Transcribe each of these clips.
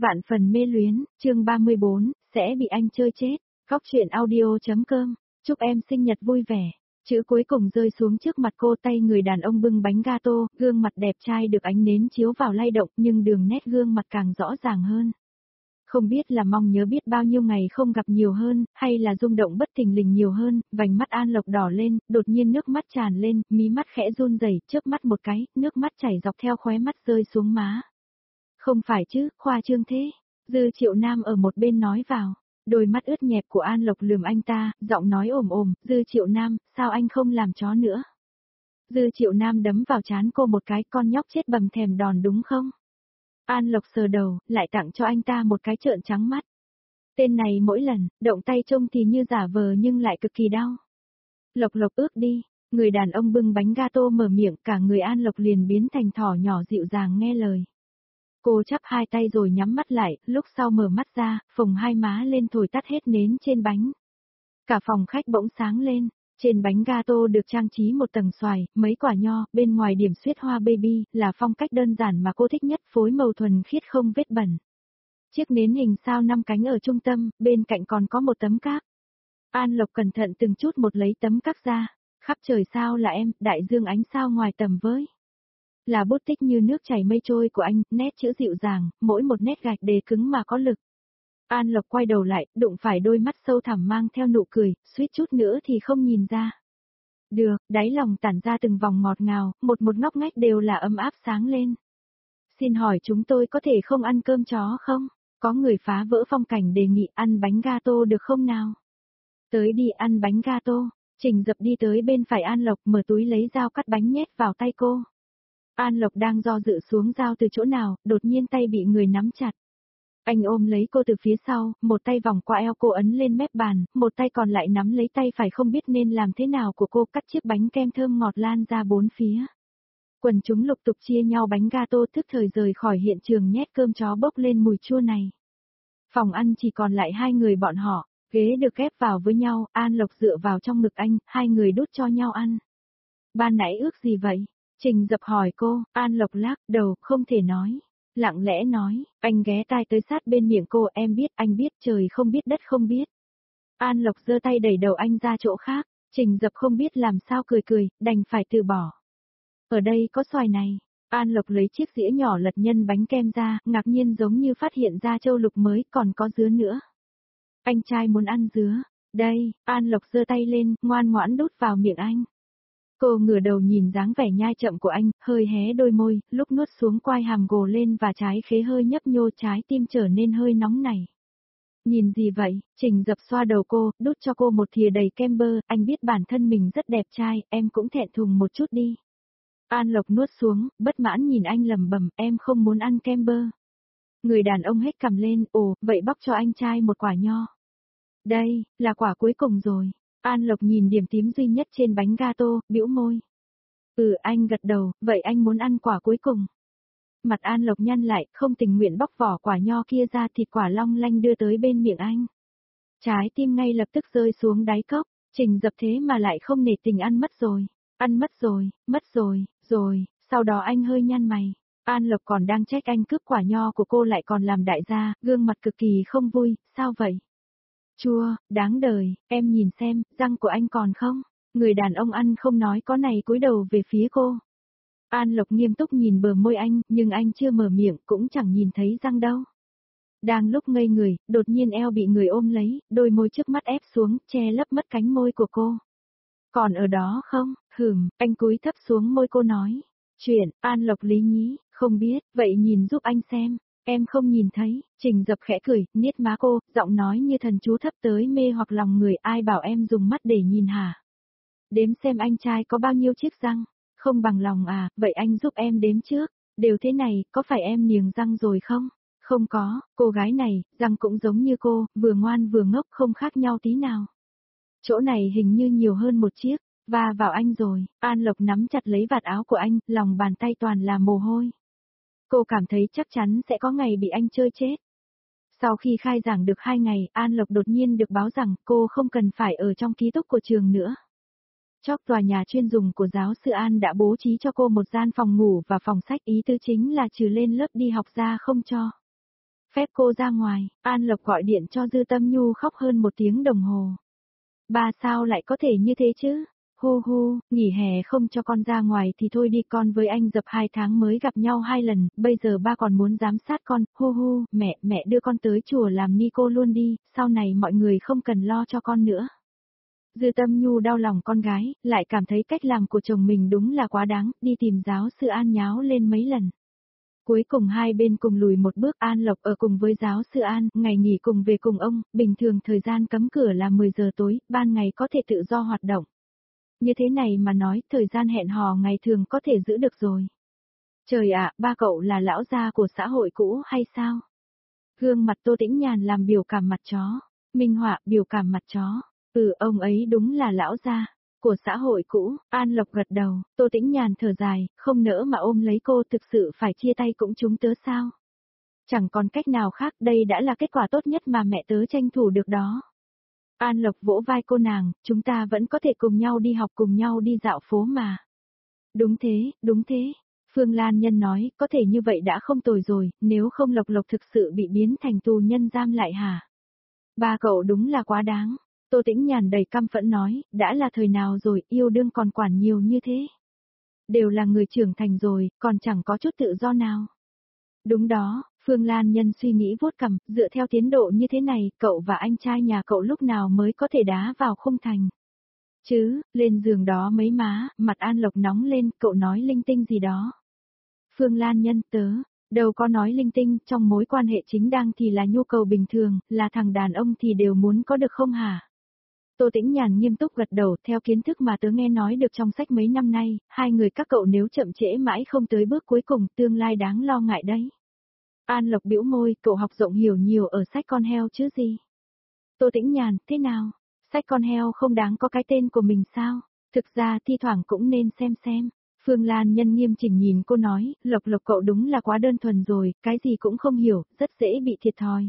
Vạn phần mê luyến, chương 34, sẽ bị anh chơi chết. Góc truyện audio.com, chúc em sinh nhật vui vẻ. Chữ cuối cùng rơi xuống trước mặt cô, tay người đàn ông bưng bánh gato, gương mặt đẹp trai được ánh nến chiếu vào lay động nhưng đường nét gương mặt càng rõ ràng hơn. Không biết là mong nhớ biết bao nhiêu ngày không gặp nhiều hơn, hay là rung động bất thình lình nhiều hơn, vành mắt An Lộc đỏ lên, đột nhiên nước mắt tràn lên, mí mắt khẽ run rẩy, chớp mắt một cái, nước mắt chảy dọc theo khóe mắt rơi xuống má. Không phải chứ, khoa trương thế. Dư Triệu Nam ở một bên nói vào. Đôi mắt ướt nhẹp của An Lộc lườm anh ta, giọng nói ồm ồm, Dư Triệu Nam, sao anh không làm chó nữa? Dư Triệu Nam đấm vào trán cô một cái, con nhóc chết bầm thèm đòn đúng không? An Lộc sờ đầu, lại tặng cho anh ta một cái trợn trắng mắt. Tên này mỗi lần, động tay trông thì như giả vờ nhưng lại cực kỳ đau. Lộc Lộc ước đi, người đàn ông bưng bánh gato mở miệng, cả người An Lộc liền biến thành thỏ nhỏ dịu dàng nghe lời. Cô chắp hai tay rồi nhắm mắt lại, lúc sau mở mắt ra, phồng hai má lên thổi tắt hết nến trên bánh. Cả phòng khách bỗng sáng lên, trên bánh gato được trang trí một tầng xoài, mấy quả nho, bên ngoài điểm xuyết hoa baby, là phong cách đơn giản mà cô thích nhất, phối màu thuần khiết không vết bẩn. Chiếc nến hình sao 5 cánh ở trung tâm, bên cạnh còn có một tấm các. An Lộc cẩn thận từng chút một lấy tấm các ra, khắp trời sao là em, đại dương ánh sao ngoài tầm với. Là bút tích như nước chảy mây trôi của anh, nét chữ dịu dàng, mỗi một nét gạch đề cứng mà có lực. An Lộc quay đầu lại, đụng phải đôi mắt sâu thẳm mang theo nụ cười, suýt chút nữa thì không nhìn ra. Được, đáy lòng tản ra từng vòng ngọt ngào, một ngóc ngách đều là ấm áp sáng lên. Xin hỏi chúng tôi có thể không ăn cơm chó không? Có người phá vỡ phong cảnh đề nghị ăn bánh gato được không nào? Tới đi ăn bánh gato. Trình Dập đi tới bên phải An Lộc mở túi lấy dao cắt bánh nhét vào tay cô. An Lộc đang do dự xuống dao từ chỗ nào, đột nhiên tay bị người nắm chặt. Anh ôm lấy cô từ phía sau, một tay vòng qua eo cô ấn lên mép bàn, một tay còn lại nắm lấy tay phải không biết nên làm thế nào của cô, cắt chiếc bánh kem thơm ngọt lan ra bốn phía. Quần chúng lục tục chia nhau bánh gato, tức thời rời khỏi hiện trường nhét cơm chó bốc lên mùi chua này. Phòng ăn chỉ còn lại hai người bọn họ, ghế được ghép vào với nhau, An Lộc dựa vào trong ngực anh, hai người đút cho nhau ăn. Ban nãy ước gì vậy? Trình Dập hỏi cô, An Lộc lắc đầu, không thể nói. Lặng lẽ nói, anh ghé tai tới sát bên miệng cô, em biết, anh biết, trời không biết đất không biết. An Lộc giơ tay đẩy đầu anh ra chỗ khác, Trình Dập không biết làm sao cười, đành phải từ bỏ. Ở đây có xoài này. An Lộc lấy chiếc dĩa nhỏ lật nhân bánh kem ra, ngạc nhiên giống như phát hiện ra châu lục mới, còn có dứa nữa. Anh trai muốn ăn dứa. Đây, An Lộc giơ tay lên, ngoan ngoãn đút vào miệng anh. Cô ngửa đầu nhìn dáng vẻ nhai chậm của anh, hơi hé đôi môi, lúc nuốt xuống quai hàm gồ lên và trái khế hơi nhấp nhô, trái tim trở nên hơi nóng nảy. Nhìn gì vậy? Trình Dập xoa đầu cô, đút cho cô một thìa đầy kem bơ, anh biết bản thân mình rất đẹp trai, em cũng thẹn thùng một chút đi. An Lộc nuốt xuống, bất mãn nhìn anh lẩm bẩm, em không muốn ăn kem bơ. Người đàn ông hết cằm lên, ồ, vậy bóc cho anh trai một quả nho. Đây, là quả cuối cùng rồi. An Lộc nhìn điểm tím duy nhất trên bánh gato, bĩu môi. Anh gật đầu, vậy anh muốn ăn quả cuối cùng. Mặt An Lộc nhăn lại, không tình nguyện bóc vỏ quả nho kia ra, thịt quả long lanh đưa tới bên miệng anh. Trái tim ngay lập tức rơi xuống đáy cốc, Trình Dập thế mà lại không nể tình ăn mất rồi. Ăn mất rồi, sau đó anh hơi nhăn mày. An Lộc còn đang trách anh cướp quả nho của cô lại còn làm đại gia, gương mặt cực kỳ không vui, sao vậy? Chua, đáng đời, em nhìn xem, răng của anh còn không? Người đàn ông ăn không nói có này cúi đầu về phía cô. An Lộc nghiêm túc nhìn bờ môi anh, nhưng anh chưa mở miệng, cũng chẳng nhìn thấy răng đâu. Đang lúc ngây người, đột nhiên eo bị người ôm lấy, đôi môi trước mắt ép xuống, che lấp mất cánh môi của cô. Còn ở đó không? Anh cúi thấp xuống môi cô nói. Chuyện, An Lộc lý nhí, không biết, vậy nhìn giúp anh xem. Em không nhìn thấy, Trình Dập khẽ cười, niết má cô, giọng nói như thần chú thấp tới mê hoặc lòng người, ai bảo em dùng mắt để nhìn hả? Đếm xem anh trai có bao nhiêu chiếc răng, không bằng lòng à, vậy anh giúp em đếm trước, đều thế này, có phải em niềng răng rồi không? Không có, cô gái này, răng cũng giống như cô, vừa ngoan vừa ngốc không khác nhau tí nào. Chỗ này hình như nhiều hơn một chiếc, và vào anh rồi, An Lộc nắm chặt lấy vạt áo của anh, lòng bàn tay toàn là mồ hôi. Cô cảm thấy chắc chắn sẽ có ngày bị anh chơi chết. Sau khi khai giảng được 2 ngày, An Lộc đột nhiên được báo rằng cô không cần phải ở trong ký túc của trường nữa. Chóp tòa nhà chuyên dùng của giáo sư An đã bố trí cho cô một gian phòng ngủ và phòng sách, ý tứ chính là trừ lên lớp đi học ra không cho Phép cô ra ngoài, An Lộc gọi điện cho Dư Tâm Nhu khóc hơn 1 tiếng đồng hồ. Ba sao lại có thể như thế chứ? Hu hu, nghỉ hè không cho con ra ngoài thì thôi đi, con với anh Dập 2 tháng mới gặp nhau 2 lần, bây giờ ba còn muốn giám sát con, hu hu, mẹ đưa con tới chùa làm ni cô luôn đi, sau này mọi người không cần lo cho con nữa. Dư Tâm Nhu đau lòng con gái, lại cảm thấy cách làm của chồng mình đúng là quá đáng, đi tìm giáo sư An nháo lên mấy lần. Cuối cùng hai bên cùng lùi một bước, An Lộc ở cùng với giáo sư An, ngày nghỉ cùng về cùng ông, bình thường thời gian cấm cửa là 10 giờ tối, ban ngày có thể tự do hoạt động. Như thế này mà nói, thời gian hẹn hò ngày thường có thể giữ được rồi. Trời ạ, ba cậu là lão gia của xã hội cũ hay sao? Gương mặt Tô Tĩnh Nhàn làm biểu cảm mặt chó. Minh họa biểu cảm mặt chó. Ông ấy đúng là lão gia của xã hội cũ. An Lộc gật đầu, Tô Tĩnh Nhàn thở dài, không nỡ mà ôm lấy cô, thực sự phải chia tay cũng chúng tớ sao? Chẳng còn cách nào khác, đây đã là kết quả tốt nhất mà mẹ tớ tranh thủ được đó. An Lộc vỗ vai cô nàng, chúng ta vẫn có thể cùng nhau đi học, cùng nhau đi dạo phố mà. Đúng thế, đúng thế. Phương Lan Nhân nói, có thể như vậy đã không tồi rồi, nếu không Lộc Lộc thực sự bị biến thành tù nhân giam lại hả? Ba cậu đúng là quá đáng. Tô Tĩnh Nhàn đầy căm phẫn nói, đã là thời nào rồi, yêu đương còn quản nhiều như thế. Đều là người trưởng thành rồi, còn chẳng có chút tự do nào. Đúng đó, Phương Lan Nhân suy nghĩ vuốt cằm, dựa theo tiến độ như thế này, cậu và anh trai nhà cậu lúc nào mới có thể đá vào khung thành. Chứ, lên giường đó mấy má, mặt An Lộc nóng lên, cậu nói linh tinh gì đó. Phương Lan Nhân tớ, đâu có nói linh tinh, trong mối quan hệ chính đang thì là nhu cầu bình thường, là thằng đàn ông thì đều muốn có được không hả? Tô Tĩnh Nhàn nghiêm túc gật đầu, theo kiến thức mà tớ nghe nói được trong sách mấy năm nay, hai người các cậu nếu chậm trễ mãi không tới bước cuối cùng, tương lai đáng lo ngại đấy. An Lộc bĩu môi, cậu học rộng hiểu nhiều ở sách con heo chứ gì? Tô Tĩnh Nhàn, thế nào? Sách con heo không đáng có cái tên của mình sao? Thực ra thi thoảng cũng nên xem. Phương Lan Nhân nghiêm chỉnh nhìn cô nói, Lộc Lộc cậu đúng là quá đơn thuần rồi, cái gì cũng không hiểu, rất dễ bị thiệt thòi.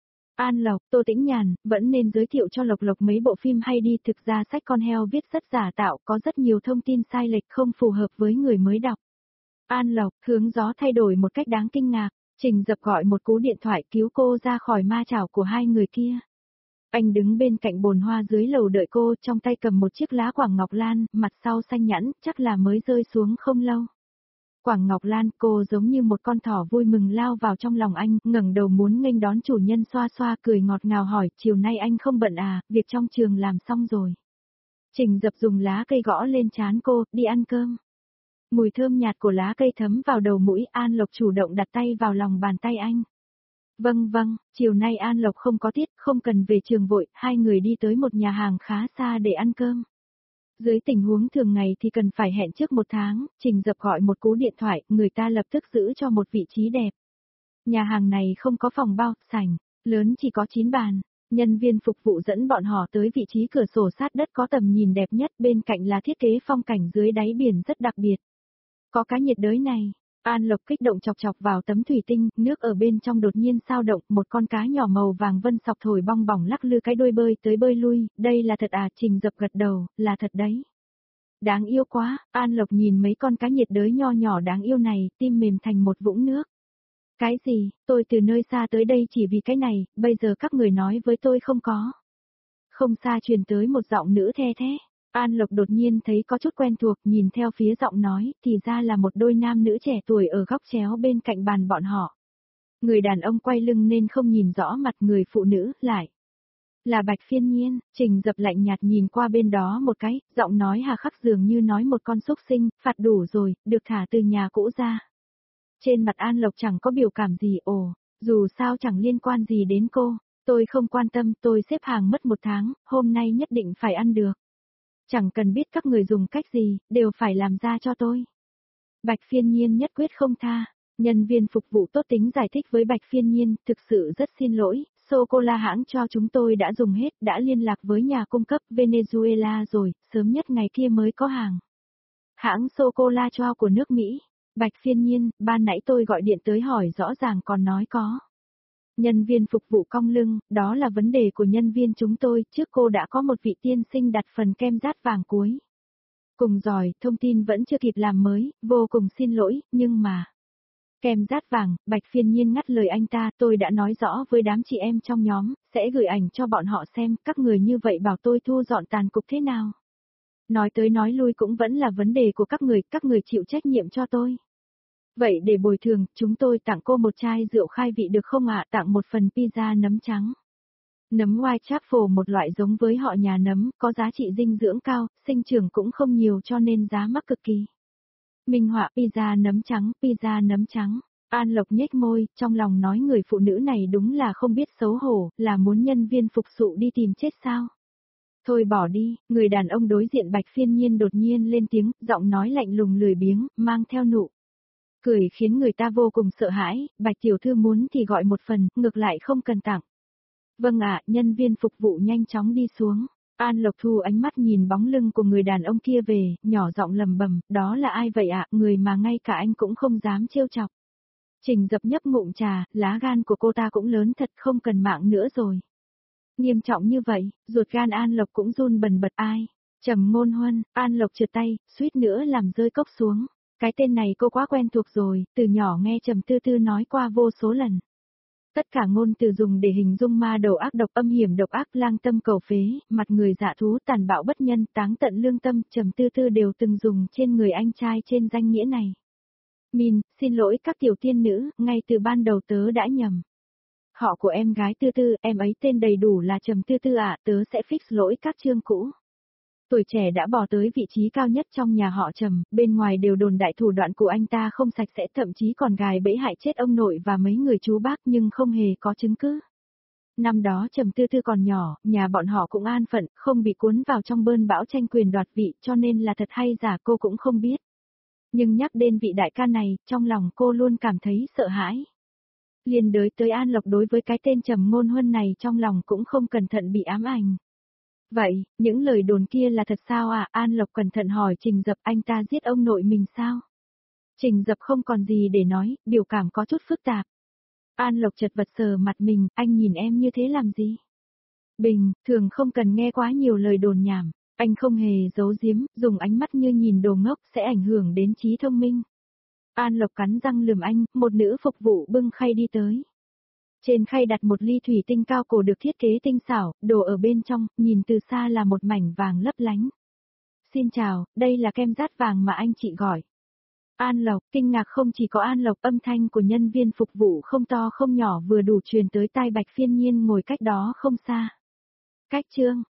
An Lộc, Tô Tĩnh Nhàn, vẫn nên giới thiệu cho Lộc Lộc mấy bộ phim hay đi, thực ra sách con heo viết rất giả tạo, có rất nhiều thông tin sai lệch không phù hợp với người mới đọc. An Lộc, hướng gió thay đổi một cách đáng kinh ngạc, Trình Dập gọi một cú điện thoại cứu cô ra khỏi ma chảo của hai người kia. Anh đứng bên cạnh bồn hoa dưới lầu đợi cô, trong tay cầm một chiếc lá quảng ngọc lan, mặt sau xanh nhẵn, chắc là mới rơi xuống không lâu. Quảng ngọc lan, cô giống như một con thỏ vui mừng lao vào trong lòng anh, ngẩng đầu muốn nghênh đón chủ nhân, xoa xoa cười ngọt ngào hỏi, chiều nay anh không bận à, việc trong trường làm xong rồi. Trình Dập dùng lá cây gõ lên trán cô, đi ăn cơm. Mùi thơm nhạt của lá cây thấm vào đầu mũi, An Lộc chủ động đặt tay vào lòng bàn tay anh. Vâng, chiều nay An Lộc không có tiết, không cần về trường vội, hai người đi tới một nhà hàng khá xa để ăn cơm. Dưới tình huống thường ngày thì cần phải hẹn trước 1 tháng, Trình Dập gọi một cú điện thoại, người ta lập tức giữ cho một vị trí đẹp. Nhà hàng này không có phòng bao, sảnh, lớn chỉ có 9 bàn. Nhân viên phục vụ dẫn bọn họ tới vị trí cửa sổ sát đất có tầm nhìn đẹp nhất, bên cạnh là thiết kế phong cảnh dưới đáy biển rất đặc biệt. Có cá nhiệt đới này. An Lộc kích động chọc chọc vào tấm thủy tinh, nước ở bên trong đột nhiên sao động, một con cá nhỏ màu vàng vân sọc thổi bong bỏng lắc lư cái đuôi bơi tới bơi lui, đây là thật à? Trình Dập gật đầu, là thật đấy. Đáng yêu quá, An Lộc nhìn mấy con cá nhiệt đới nho nhỏ đáng yêu này, tim mềm thành một vũng nước. Cái gì, tôi từ nơi xa tới đây chỉ vì cái này, bây giờ các người nói với tôi không có. Không xa truyền tới một giọng nữ the thé. An Lộc đột nhiên thấy có chút quen thuộc, nhìn theo phía giọng nói, thì ra là một đôi nam nữ trẻ tuổi ở góc chéo bên cạnh bàn bọn họ. Người đàn ông quay lưng nên không nhìn rõ mặt, người phụ nữ, lại. Là Bạch Phiên Nhiên. Trình Dập lạnh nhạt nhìn qua bên đó một cái, giọng nói hà khắc dường như nói một con súc sinh, phạt đủ rồi, được thả từ nhà cũ ra. Trên mặt An Lộc chẳng có biểu cảm gì, dù sao chẳng liên quan gì đến cô, tôi không quan tâm, tôi xếp hàng mất 1 tháng, hôm nay nhất định phải ăn được. Chẳng cần biết các người dùng cách gì, đều phải làm ra cho tôi. Bạch Phiên Nhiên nhất quyết không tha. Nhân viên phục vụ tốt tính giải thích với Bạch Phiên Nhiên, thực sự rất xin lỗi, sô-cô-la hãng cho chúng tôi đã dùng hết, đã liên lạc với nhà cung cấp Venezuela rồi, sớm nhất ngày kia mới có hàng. Hãng sô-cô-la cho của nước Mỹ. Bạch Phiên Nhiên, ban nãy tôi gọi điện tới hỏi rõ ràng còn nói có. Nhân viên phục vụ cong lưng, đó là vấn đề của nhân viên chúng tôi, trước cô đã có một vị tiên sinh đặt phần kem dát vàng cuối. Cùng giỏi, thông tin vẫn chưa kịp làm mới, vô cùng xin lỗi, nhưng mà. Kem rát vàng, Bạch Phiên Nhiên ngắt lời anh ta, tôi đã nói rõ với đám chị em trong nhóm, sẽ gửi ảnh cho bọn họ xem, các người như vậy bảo tôi thu dọn tàn cục thế nào. Nói tới nói lui cũng vẫn là vấn đề của các người chịu trách nhiệm cho tôi. Vậy để bồi thường, chúng tôi tặng cô một chai rượu khai vị được không ạ? Tặng một phần pizza nấm trắng. Nấm Whitechapel một loại giống với họ nhà nấm, có giá trị dinh dưỡng cao, sinh trưởng cũng không nhiều cho nên giá mắc cực kỳ. Minh họa pizza nấm trắng. An Lộc nhếch môi, trong lòng nói người phụ nữ này đúng là không biết xấu hổ, là muốn nhân viên phục vụ đi tìm chết sao. Thôi bỏ đi, người đàn ông đối diện Bạch Phiên Nhiên đột nhiên lên tiếng, giọng nói lạnh lùng lười biếng, mang theo nụ cười khiến người ta vô cùng sợ hãi, Bạch tiểu thư muốn thì gọi một phần, ngược lại không cần tặng. Vâng ạ, nhân viên phục vụ nhanh chóng đi xuống. An Lộc thu ánh mắt nhìn bóng lưng của người đàn ông kia về, nhỏ giọng lầm bầm, đó là ai vậy ạ, người mà ngay cả anh cũng không dám trêu chọc. Trình Dập nhấp ngụm trà, lá gan của cô ta cũng lớn thật, không cần mạng nữa rồi. Nghiêm trọng như vậy, ruột gan An Lộc cũng run bần bật ai. Trầm Ngôn Huân, An Lộc trượt tay, suýt nữa làm rơi cốc xuống. Cái tên này cô quá quen thuộc rồi, từ nhỏ nghe Trầm Tư Tư nói qua vô số lần. Tất cả ngôn từ dùng để hình dung ma đầu ác độc âm hiểm độc ác lang tâm cầu phế, mặt người dạ thú tàn bạo bất nhân, táng tận lương tâm, Trầm Tư Tư đều từng dùng trên người anh trai trên danh nghĩa này. Min, xin lỗi các tiểu tiên nữ, ngay từ ban đầu tớ đã nhầm. Họ của em gái Tư Tư, em ấy tên đầy đủ là Trầm Tư Tư ạ, tớ sẽ fix lỗi các chương cũ. Tuổi trẻ đã bò tới vị trí cao nhất trong nhà họ Trầm, bên ngoài đều đồn đại thủ đoạn của anh ta không sạch sẽ, thậm chí còn gài bẫy hại chết ông nội và mấy người chú bác nhưng không hề có chứng cứ. Năm đó Trầm Tư Tư còn nhỏ, nhà bọn họ cũng an phận, không bị cuốn vào trong bơn bão tranh quyền đoạt vị, cho nên là thật hay giả cô cũng không biết. Nhưng nhắc đến vị đại ca này, trong lòng cô luôn cảm thấy sợ hãi. Liên đới tới An Lộc đối với cái tên Trầm Ngôn Huân này trong lòng cũng không cẩn thận bị ám ảnh. Vậy, những lời đồn kia là thật sao à? An Lộc cẩn thận hỏi Trình Dập, anh ta giết ông nội mình sao? Trình Dập không còn gì để nói, biểu cảm có chút phức tạp. An Lộc chật vật sờ mặt mình, anh nhìn em như thế làm gì? Bình, thường không cần nghe quá nhiều lời đồn nhảm, anh không hề giấu giếm, dùng ánh mắt như nhìn đồ ngốc sẽ ảnh hưởng đến trí thông minh. An Lộc cắn răng lườm anh, một nữ phục vụ bưng khay đi tới. Trên khay đặt một ly thủy tinh cao cổ được thiết kế tinh xảo, đồ ở bên trong, nhìn từ xa là một mảnh vàng lấp lánh. Xin chào, đây là kem rát vàng mà anh chị gọi. An Lộc, kinh ngạc không chỉ có An Lộc, âm thanh của nhân viên phục vụ không to không nhỏ vừa đủ truyền tới tai Bạch Phiên Nhiên ngồi cách đó không xa. Cách chương.